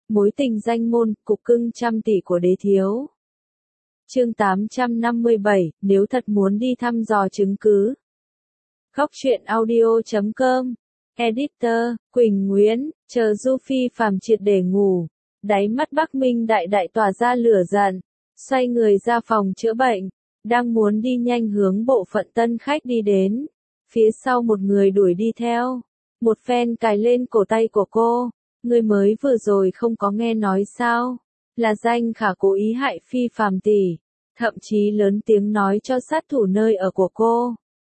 Mối tình danh môn, cục cưng trăm tỷ của đế thiếu. Chương 857, nếu thật muốn đi thăm dò chứng cứ. Góc truyện audio.com. Editor, Quỳnh Nguyễn, chờ Du Phi Phàm triệt để ngủ. Đáy mắt Bắc Minh đại đại tỏa ra lửa giận. Xoay người ra phòng chữa bệnh. Đang muốn đi nhanh hướng bộ phận tân khách đi đến. Phía sau một người đuổi đi theo. Một phen cài lên cổ tay của cô. Người mới vừa rồi không có nghe nói sao? Là Danh Khả cố ý hại Phi Phàm tỷ. Thậm chí lớn tiếng nói cho sát thủ nơi ở của cô.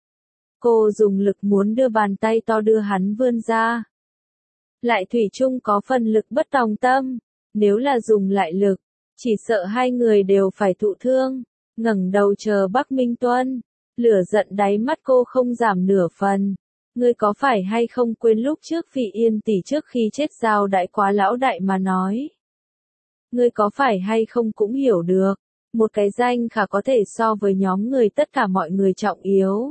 Cô dùng lực muốn đưa bàn tay to đưa hắn vươn ra. Lại thủy chung có phần lực bất tòng tâm. Nếu là dùng lại lực, chỉ sợ hai người đều phải thụ thương. Ngẩng đầu chờ Bắc Minh Tuân. Lửa giận đáy mắt cô không giảm nửa phần. Ngươi có phải hay không quên lúc trước Phỉ Yên tỷ trước khi chết giao đãi quá lão đại mà nói. Ngươi có phải hay không cũng hiểu được. Một cái Danh Khả có thể so với nhóm người tất cả mọi người trọng yếu.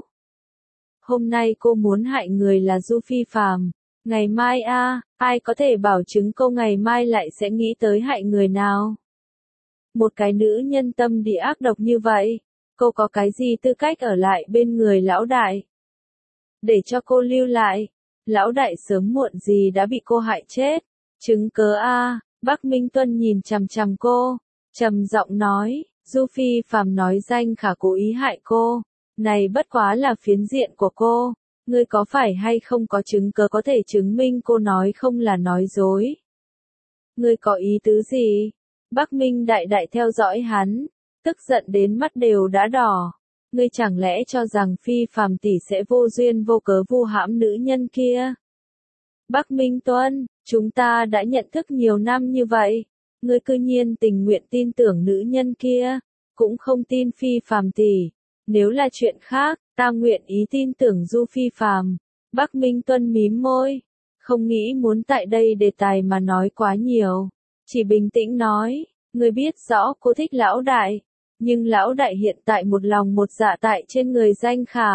Hôm nay cô muốn hại người là Du Phi Phàm. Ngày mai ai có thể bảo chứng cô ngày mai lại sẽ nghĩ tới hại người nào? Một cái nữ nhân tâm địa ác độc như vậy, cô có cái gì tư cách ở lại bên người lão đại? Để cho cô lưu lại, lão đại sớm muộn gì đã bị cô hại chết. Chứng cớ Bắc Minh Tuân nhìn chằm chằm cô, trầm giọng nói, Du Phi Phàm nói Danh Khả cố ý hại cô, này bất quá là phiến diện của cô, ngươi có phải hay không có chứng cớ có thể chứng minh cô nói không là nói dối? Ngươi có ý tứ gì? Bắc Minh đại đại theo dõi hắn, tức giận đến mắt đều đã đỏ. Ngươi chẳng lẽ cho rằng Phi Phàm tỷ sẽ vô duyên vô cớ vu hãm nữ nhân kia? Bắc Minh Tuân, chúng ta đã nhận thức nhiều năm như vậy, ngươi cư nhiên tình nguyện tin tưởng nữ nhân kia, cũng không tin Phi Phàm tỷ. Nếu là chuyện khác, ta nguyện ý tin tưởng Du Phi Phàm. Bắc Minh Tuân mím môi, không nghĩ muốn tại đây đề tài mà nói quá nhiều, chỉ bình tĩnh nói, ngươi biết rõ cô thích lão đại. Nhưng lão đại hiện tại một lòng một dạ tại trên người Danh Khả.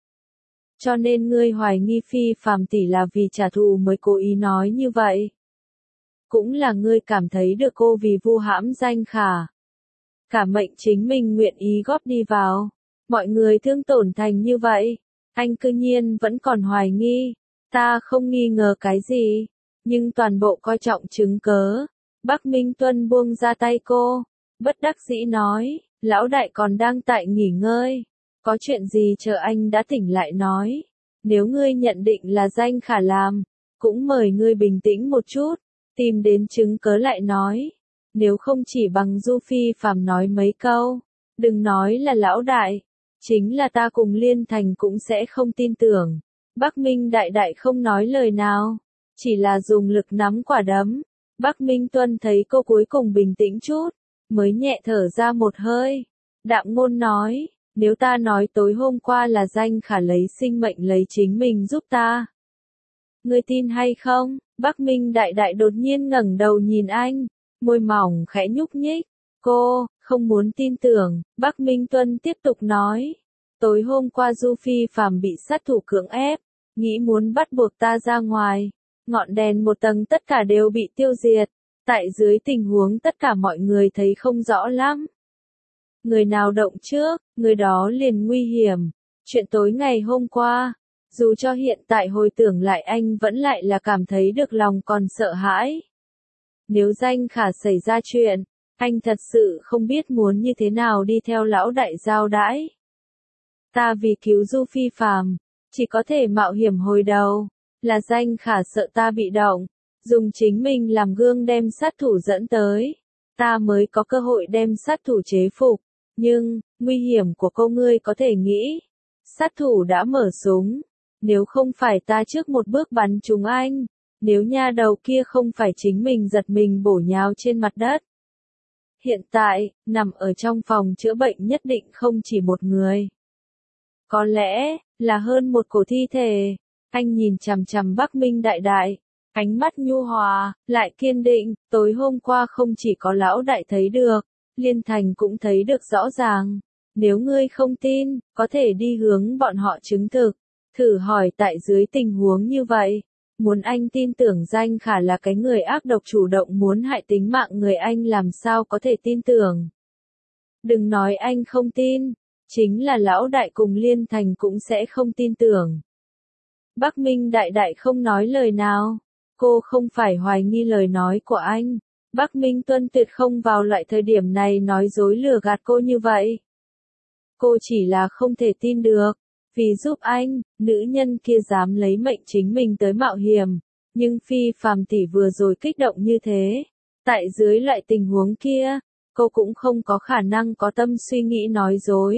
Cho nên ngươi hoài nghi Phi Phàm tỷ là vì trả thù mới cố ý nói như vậy. Cũng là ngươi cảm thấy được cô vì vu hãm Danh Khả. Cả mệnh chính mình nguyện ý góp đi vào. Mọi người thương tổn thành như vậy. Anh cư nhiên vẫn còn hoài nghi. Ta không nghi ngờ cái gì. Nhưng toàn bộ coi trọng chứng cớ. Bắc Minh Tuân buông ra tay cô. Bất đắc dĩ nói. Lão đại còn đang tại nghỉ ngơi. Có chuyện gì chờ anh đã tỉnh lại nói. Nếu ngươi nhận định là Danh Khả làm, cũng mời ngươi bình tĩnh một chút, tìm đến chứng cớ lại nói. Nếu không chỉ bằng Du Phi Phàm nói mấy câu, đừng nói là lão đại, chính là ta cùng Liên Thành cũng sẽ không tin tưởng. Bắc Minh đại đại không nói lời nào, chỉ là dùng lực nắm quả đấm. Bắc Minh Tuân thấy cô cuối cùng bình tĩnh chút, mới nhẹ thở ra một hơi. Đạm ngôn nói, nếu ta nói tối hôm qua là Danh Khả lấy sinh mệnh lấy chính mình giúp ta, ngươi tin hay không? Bắc Minh đại đại đột nhiên ngẩng đầu nhìn anh, môi mỏng khẽ nhúc nhích. Cô, không muốn tin tưởng. Bắc Minh Tuân tiếp tục nói, tối hôm qua Du Phi Phàm bị sát thủ cưỡng ép, nghĩ muốn bắt buộc ta ra ngoài. Ngọn đèn một tầng tất cả đều bị tiêu diệt. Tại dưới tình huống tất cả mọi người thấy không rõ lắm. Người nào động trước, người đó liền nguy hiểm. Chuyện tối ngày hôm qua, dù cho hiện tại hồi tưởng lại anh vẫn lại là cảm thấy được lòng còn sợ hãi. Nếu Danh Khả xảy ra chuyện, anh thật sự không biết muốn như thế nào đi theo lão đại giao đãi. Ta vì cứu Du Phi Phàm, chỉ có thể mạo hiểm hồi đầu, là Danh Khả sợ ta bị động, dùng chính mình làm gương đem sát thủ dẫn tới, ta mới có cơ hội đem sát thủ chế phục. Nhưng, nguy hiểm của cô ngươi có thể nghĩ, sát thủ đã mở súng, nếu không phải ta trước một bước bắn trúng anh, nếu nha đầu kia không phải chính mình giật mình bổ nhào trên mặt đất. Hiện tại, nằm ở trong phòng chữa bệnh nhất định không chỉ một người. Có lẽ, là hơn một cổ thi thể. Anh nhìn chằm chằm Bắc Minh đại đại, ánh mắt nhu hòa, lại kiên định. Tối hôm qua không chỉ có lão đại thấy được, Liên Thành cũng thấy được rõ ràng. Nếu ngươi không tin, có thể đi hướng bọn họ chứng thực. Thử hỏi tại dưới tình huống như vậy, Muốn anh tin tưởng Danh Khả là cái người ác độc chủ động muốn hại tính mạng người anh làm sao có thể tin tưởng. Đừng nói anh không tin, chính là lão đại cùng Liên Thành cũng sẽ không tin tưởng. Bắc Minh đại đại không nói lời nào. Cô không phải hoài nghi lời nói của anh. Bắc Minh Tuân tuyệt không vào loại thời điểm này nói dối lừa gạt cô như vậy. Cô chỉ là không thể tin được. Vì giúp anh, nữ nhân kia dám lấy mệnh chính mình tới mạo hiểm. Nhưng Phi Phàm tỷ vừa rồi kích động như thế. Tại dưới loại tình huống kia, cô cũng không có khả năng có tâm suy nghĩ nói dối.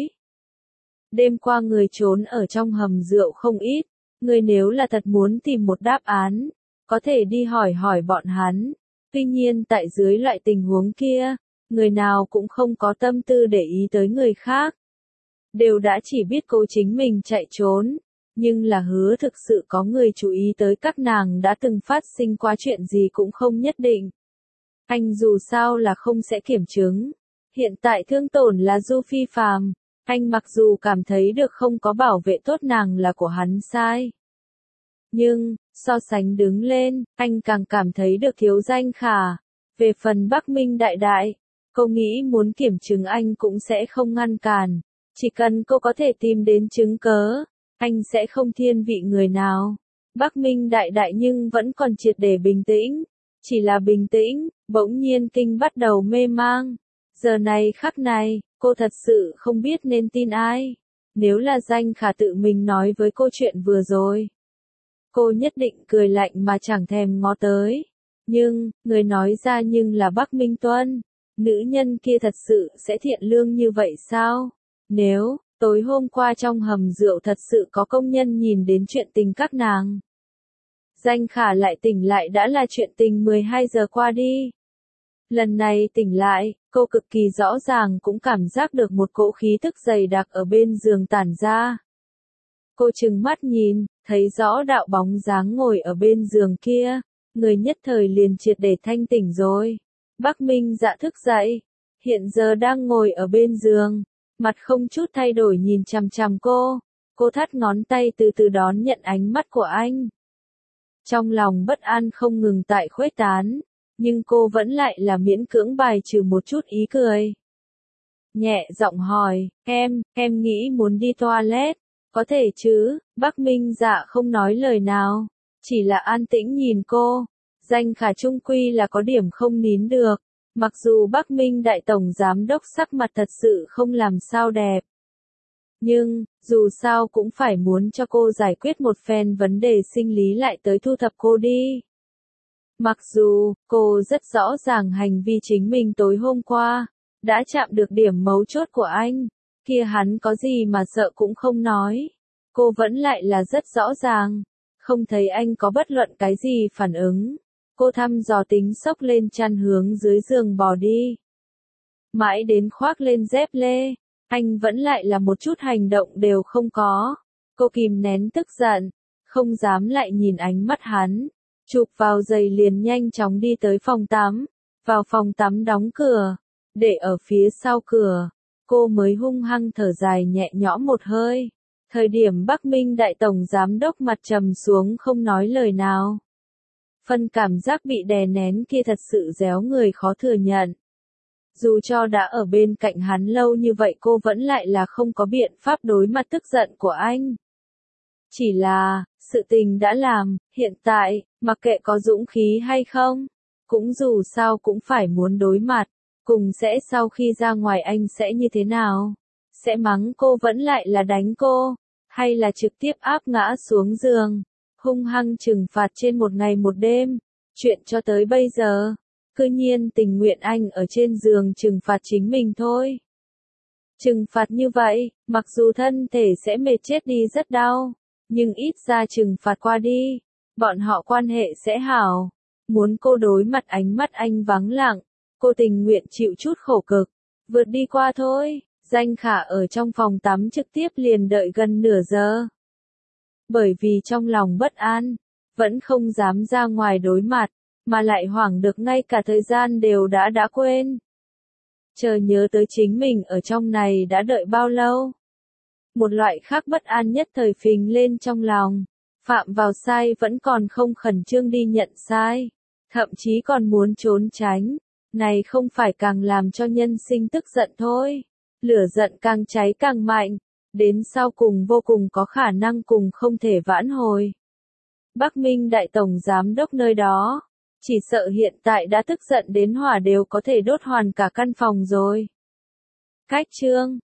Đêm qua người trốn ở trong hầm rượu không ít. Người nếu là thật muốn tìm một đáp án, có thể đi hỏi hỏi bọn hắn. Tuy nhiên tại dưới loại tình huống kia, người nào cũng không có tâm tư để ý tới người khác. Đều đã chỉ biết cô chính mình chạy trốn, nhưng là hứa thực sự có người chú ý tới các nàng đã từng phát sinh qua chuyện gì cũng không nhất định. Anh dù sao là không sẽ kiểm chứng. Hiện tại thương tổn là Du Phi Phàm, anh mặc dù cảm thấy được không có bảo vệ tốt nàng là của hắn sai. Nhưng, so sánh đứng lên, anh càng cảm thấy được thiếu Danh Khả. Về phần Bắc Minh đại đại, cô nghĩ muốn kiểm chứng anh cũng sẽ không ngăn cản. Chỉ cần cô có thể tìm đến chứng cớ, anh sẽ không thiên vị người nào. Bắc Minh đại đại nhưng vẫn còn triệt để bình tĩnh. Chỉ là bình tĩnh, bỗng nhiên kinh bắt đầu mê mang. Giờ này khắc này, cô thật sự không biết nên tin ai. Nếu là Danh Khả tự mình nói với cô chuyện vừa rồi, cô nhất định cười lạnh mà chẳng thèm ngó tới. Nhưng, người nói ra nhưng là Bắc Minh Tuân. Nữ nhân kia thật sự sẽ thiện lương như vậy sao? Nếu, tối hôm qua trong hầm rượu thật sự có công nhân nhìn đến chuyện tình các nàng. Danh Khả lại tỉnh lại đã là chuyện tình 12 giờ qua đi. Lần này tỉnh lại, cô cực kỳ rõ ràng cũng cảm giác được một cỗ khí tức dày đặc ở bên giường tản ra. Cô trừng mắt nhìn, thấy rõ đạo bóng dáng ngồi ở bên giường kia, người nhất thời liền triệt để thanh tỉnh rồi. Bắc Minh Dạ thức dậy, hiện giờ đang ngồi ở bên giường, mặt không chút thay đổi nhìn chằm chằm cô thắt ngón tay từ từ đón nhận ánh mắt của anh. Trong lòng bất an không ngừng tại khuếch tán, nhưng cô vẫn lại là miễn cưỡng bài trừ một chút ý cười. Nhẹ giọng hỏi, em nghĩ muốn đi toilet, có thể chứ? Bắc Minh Dạ không nói lời nào, chỉ là an tĩnh nhìn cô. Danh Khả trung quy là có điểm không nín được, mặc dù Bắc Minh đại tổng giám đốc sắc mặt thật sự không làm sao đẹp. Nhưng, dù sao cũng phải muốn cho cô giải quyết một phen vấn đề sinh lý lại tới thu thập cô đi. Mặc dù, cô rất rõ ràng hành vi chính mình tối hôm qua, đã chạm được điểm mấu chốt của anh, kia hắn có gì mà sợ cũng không nói. Cô vẫn lại là rất rõ ràng, không thấy anh có bất luận cái gì phản ứng. Cô thăm dò tính xốc lên chăn hướng dưới giường bò đi. Mãi đến khoác lên dép lê, anh vẫn lại là một chút hành động đều không có. Cô kìm nén tức giận, không dám lại nhìn ánh mắt hắn. Chụp vào giày liền nhanh chóng đi tới phòng tắm. Vào phòng tắm đóng cửa, để ở phía sau cửa, cô mới hung hăng thở dài nhẹ nhõm một hơi. Thời điểm Bắc Minh đại tổng giám đốc mặt trầm xuống không nói lời nào. Phần cảm giác bị đè nén kia thật sự réo người khó thừa nhận. Dù cho đã ở bên cạnh hắn lâu như vậy cô vẫn lại là không có biện pháp đối mặt tức giận của anh. Chỉ là, sự tình đã làm, hiện tại, mặc kệ có dũng khí hay không, cũng dù sao cũng phải muốn đối mặt, cùng sẽ sau khi ra ngoài anh sẽ như thế nào? Sẽ mắng cô vẫn lại là đánh cô, hay là trực tiếp áp ngã xuống giường, hung hăng trừng phạt trên một ngày một đêm, chuyện cho tới bây giờ, cư nhiên tình nguyện anh ở trên giường trừng phạt chính mình thôi. Trừng phạt như vậy, mặc dù thân thể sẽ mệt chết đi rất đau, nhưng ít ra trừng phạt qua đi, bọn họ quan hệ sẽ hảo. Muốn cô đối mặt ánh mắt anh vắng lặng, cô tình nguyện chịu chút khổ cực, vượt đi qua thôi. Danh Khả ở trong phòng tắm trực tiếp liền đợi gần nửa giờ. Bởi vì trong lòng bất an, vẫn không dám ra ngoài đối mặt, mà lại hoảng được ngay cả thời gian đều đã quên. Chờ nhớ tới chính mình ở trong này đã đợi bao lâu. Một loại khác bất an nhất thời phình lên trong lòng. Phạm vào sai vẫn còn không khẩn trương đi nhận sai, thậm chí còn muốn trốn tránh, này không phải càng làm cho nhân sinh tức giận thôi. Lửa giận càng cháy càng mạnh, đến sau cùng vô cùng có khả năng cùng không thể vãn hồi. Bắc Minh đại tổng giám đốc nơi đó, chỉ sợ hiện tại đã tức giận đến hỏa đều có thể đốt hoàn cả căn phòng rồi. Cách chương